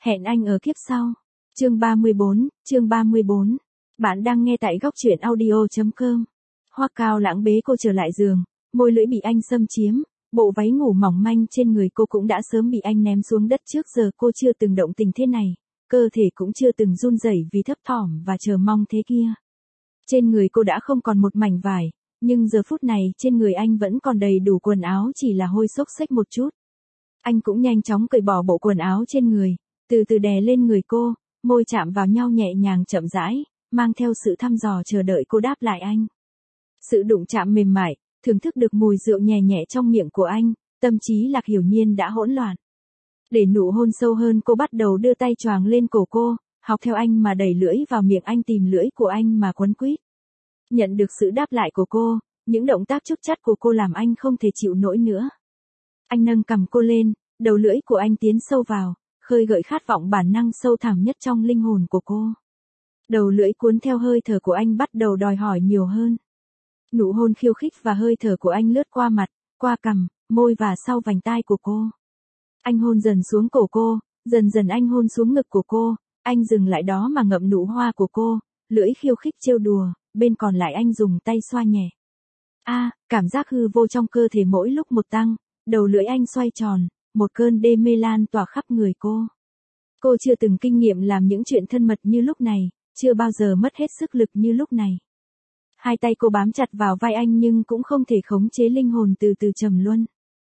Hẹn anh ở kiếp sau. Chương 34. Bạn đang nghe tại góc truyện audio.com. Hoắc Cao Lãng bế cô trở lại giường, môi lưỡi bị anh xâm chiếm, bộ váy ngủ mỏng manh trên người cô cũng đã sớm bị anh ném xuống đất, trước giờ cô chưa từng động tình thế này, cơ thể cũng chưa từng run rẩy vì thấp thỏm và chờ mong thế kia. Trên người cô đã không còn một mảnh vải, nhưng giờ phút này trên người anh vẫn còn đầy đủ quần áo, chỉ là hôi xốc xếch một chút. Anh cũng nhanh chóng cởi bỏ bộ quần áo trên người, từ từ đè lên người cô, môi chạm vào nhau nhẹ nhàng chậm rãi, mang theo sự thăm dò chờ đợi cô đáp lại anh. Sự đụng chạm mềm mại, thưởng thức được mùi rượu nhẹ nhẹ trong miệng của anh, tâm trí Lạc Hiểu Nhiên đã hỗn loạn. Để nụ hôn sâu hơn, cô bắt đầu đưa tay choàng lên cổ cô, học theo anh mà đẩy lưỡi vào miệng anh, tìm lưỡi của anh mà quấn quýt. Nhận được sự đáp lại của cô, những động tác chúc chắt của cô làm anh không thể chịu nổi nữa. Anh nâng cằm cô lên, đầu lưỡi của anh tiến sâu vào, khơi gợi khát vọng bản năng sâu thẳm nhất trong linh hồn của cô. Đầu lưỡi cuốn theo hơi thở của anh bắt đầu đòi hỏi nhiều hơn. Nụ hôn khiêu khích và hơi thở của anh lướt qua mặt, qua cằm, môi và sau vành tai của cô. Anh hôn dần xuống cổ cô, dần dần anh hôn xuống ngực của cô, anh dừng lại đó mà ngậm nụ hoa của cô, lưỡi khiêu khích trêu đùa, bên còn lại anh dùng tay xoa nhẹ. Cảm giác hư vô trong cơ thể mỗi lúc một tăng, đầu lưỡi anh xoay tròn, một cơn đê mê lan tỏa khắp người cô. Cô chưa từng kinh nghiệm làm những chuyện thân mật như lúc này, chưa bao giờ mất hết sức lực như lúc này. Hai tay cô bám chặt vào vai anh nhưng cũng không thể khống chế linh hồn từ từ trầm luân.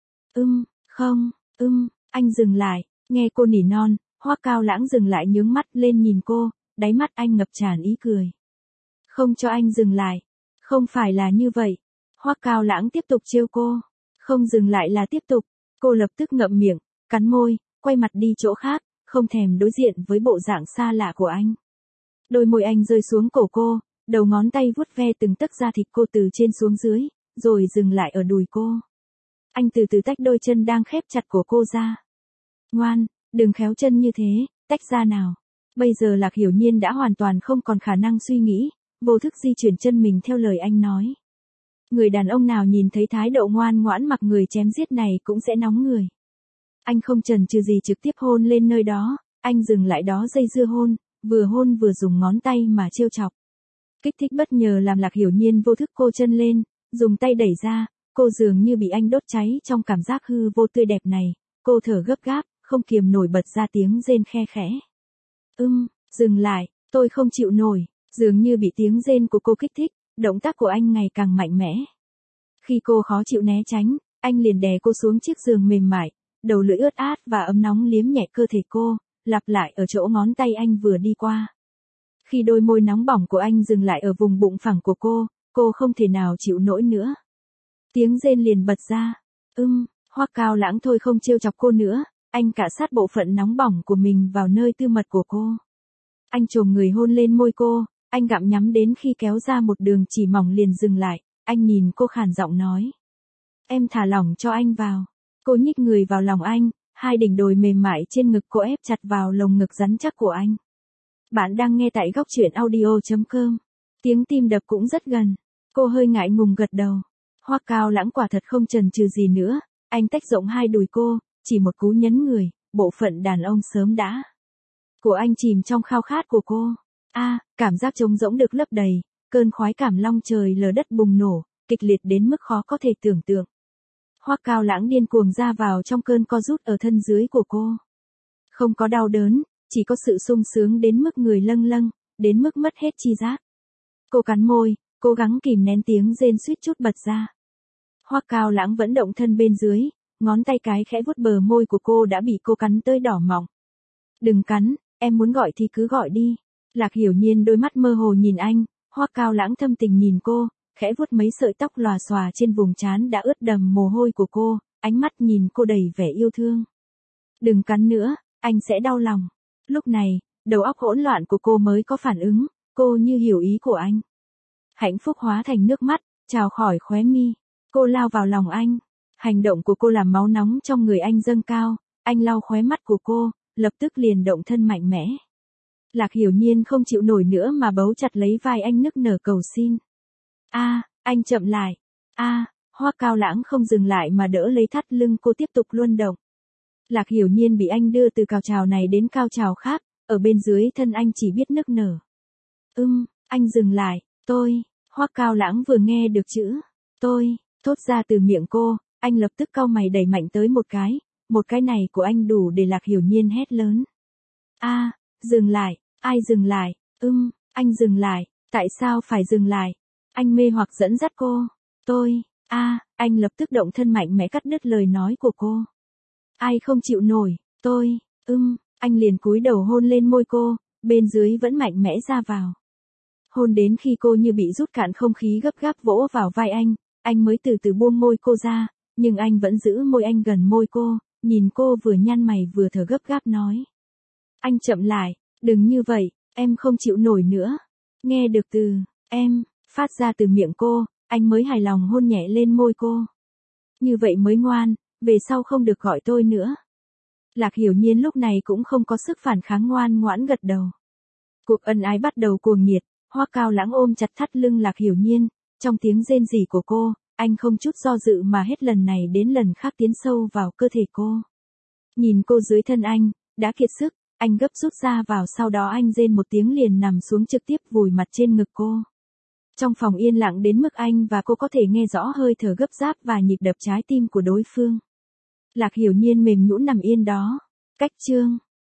Anh dừng lại, nghe cô nỉ non, Hoắc Cao Lãng dừng lại nhướng mắt lên nhìn cô, đáy mắt anh ngập tràn ý cười. Không cho anh dừng lại. Không phải là như vậy. Hoắc Cao Lãng tiếp tục trêu cô. Không dừng lại là tiếp tục. Cô lập tức ngậm miệng, cắn môi, quay mặt đi chỗ khác, không thèm đối diện với bộ dạng xa lạ của anh. Đôi môi anh rơi xuống cổ cô, đầu ngón tay vuốt ve từng tấc da thịt cô từ trên xuống dưới, rồi dừng lại ở đùi cô. Anh từ từ tách đôi chân đang khép chặt của cô ra. Ngoan, đừng khéo chân như thế, tách ra nào. Bây giờ Lạc Hiểu Nhiên đã hoàn toàn không còn khả năng suy nghĩ, vô thức di chuyển chân mình theo lời anh nói. Người đàn ông nào nhìn thấy thái độ ngoan ngoãn mặc người chém giết này cũng sẽ nóng người. Anh không chần chừ gì trực tiếp hôn lên nơi đó, anh dừng lại đó dây dưa hôn vừa dùng ngón tay mà trêu chọc. Kích thích bất ngờ làm Lạc Hiểu Nhiên vô thức cô chân lên, dùng tay đẩy ra, cô dường như bị anh đốt cháy trong cảm giác hư vô tươi đẹp này, cô thở gấp gáp, không kiềm nổi bật ra tiếng rên khe khẽ. Dừng lại, tôi không chịu nổi, dường như bị tiếng rên của cô kích thích, động tác của anh ngày càng mạnh mẽ. Khi cô khó chịu né tránh, anh liền đè cô xuống chiếc giường mềm mại, đầu lưỡi ướt át và ấm nóng liếm nhẹ cơ thể cô, lặp lại ở chỗ ngón tay anh vừa đi qua. Khi đôi môi nóng bỏng của anh dừng lại ở vùng bụng phẳng của cô không thể nào chịu nổi nữa. Tiếng rên liền bật ra. Hoắc Cao Lãng thôi không trêu chọc cô nữa, anh cạ sát bộ phận nóng bỏng của mình vào nơi tư mật của cô. Anh chồm người hôn lên môi cô, anh gặm nhắm đến khi kéo ra một đường chỉ mỏng liền dừng lại, anh nhìn cô khàn giọng nói. Em thả lỏng cho anh vào. Cô nhích người vào lòng anh, hai đỉnh đồi mềm mại trên ngực cô ép chặt vào lồng ngực rắn chắc của anh. Bạn đang nghe tại góc truyện audio.com. Tiếng tim đập cũng rất gần. Cô hơi ngại ngùng gật đầu. Hoắc Cao Lãng quả thật không chần chừ gì nữa, anh tách rộng hai đùi cô, chỉ một cú nhấn người, bộ phận đàn ông sớm đã. Của anh chìm trong khao khát của cô. Cảm giác trống rỗng được lấp đầy, cơn khoái cảm long trời lở đất bùng nổ, kịch liệt đến mức khó có thể tưởng tượng. Hoắc Cao Lãng điên cuồng ra vào trong cơn co rút ở thân dưới của cô. Không có đau đớn, chỉ có sự sung sướng đến mức người lâng lâng, đến mức mất hết chi giác. Cô cắn môi, cố gắng kìm nén tiếng rên suýt chút bật ra. Hoắc Cao Lãng vẫn động thân bên dưới, ngón tay cái khẽ vuốt bờ môi của cô đã bị cô cắn tới đỏ mọng. Đừng cắn, em muốn gọi thì cứ gọi đi. Lạc Hiểu Nhiên đôi mắt mơ hồ nhìn anh, Hoắc Cao Lãng thâm tình nhìn cô, khẽ vuốt mấy sợi tóc lòa xòa trên vùng trán đã ướt đầm mồ hôi của cô, ánh mắt nhìn cô đầy vẻ yêu thương. Đừng cắn nữa, anh sẽ đau lòng. Lúc này, đầu óc hỗn loạn của cô mới có phản ứng, cô như hiểu ý của anh. Hạnh phúc hóa thành nước mắt, trào khỏi khóe mi. Cô lao vào lòng anh. Hành động của cô làm máu nóng trong người anh dâng cao, anh lau khóe mắt của cô, lập tức liền động thân mạnh mẽ. Lạc Hiểu Nhiên không chịu nổi nữa mà bấu chặt lấy vai anh nức nở cầu xin. Anh chậm lại. Hoắc Cao Lãng không dừng lại mà đỡ lấy thắt lưng cô tiếp tục luân động. Lạc Hiểu Nhiên bị anh đưa từ cao trào này đến cao trào khác, ở bên dưới thân anh chỉ biết nức nở. Anh dừng lại, Hoắc Cao Lãng vừa nghe được chữ, thốt ra từ miệng cô, anh lập tức cau mày đẩy mạnh tới một cái này của anh đủ để Lạc Hiểu Nhiên hét lớn. Dừng lại, ai dừng lại, anh dừng lại, tại sao phải dừng lại? Anh mê hoặc dẫn dắt cô, anh lập tức động thân mạnh mẽ cắt đứt lời nói của cô. Ai không chịu nổi, anh liền cúi đầu hôn lên môi cô, bên dưới vẫn mạnh mẽ ra vào. Hôn đến khi cô như bị rút cạn không khí gấp gáp vỗ vào vai anh mới từ từ buông môi cô ra, nhưng anh vẫn giữ môi anh gần môi cô, nhìn cô vừa nhăn mày vừa thở gấp gáp nói. Anh chậm lại, đừng như vậy, em không chịu nổi nữa. Nghe được từ, em, phát ra từ miệng cô, anh mới hài lòng hôn nhẹ lên môi cô. Như vậy mới ngoan, về sau không được gọi tôi nữa. Lạc Hiểu Nhiên lúc này cũng không có sức phản kháng, ngoan ngoãn gật đầu. Cuộc ân ái bắt đầu cuồng nhiệt, Hoắc Cao Lãng ôm chặt thắt lưng Lạc Hiểu Nhiên, trong tiếng rên rỉ của cô, anh không chút do dự mà hết lần này đến lần khác tiến sâu vào cơ thể cô. Nhìn cô dưới thân anh, đã kiệt sức, anh gấp rút ra vào, sau đó anh rên một tiếng liền nằm xuống trực tiếp vùi mặt trên ngực cô. Trong phòng yên lặng đến mức anh và cô có thể nghe rõ hơi thở gấp gáp và nhịp đập trái tim của đối phương. Lạc Hiểu Nhiên mềm nhũn nằm yên đó. Cách chương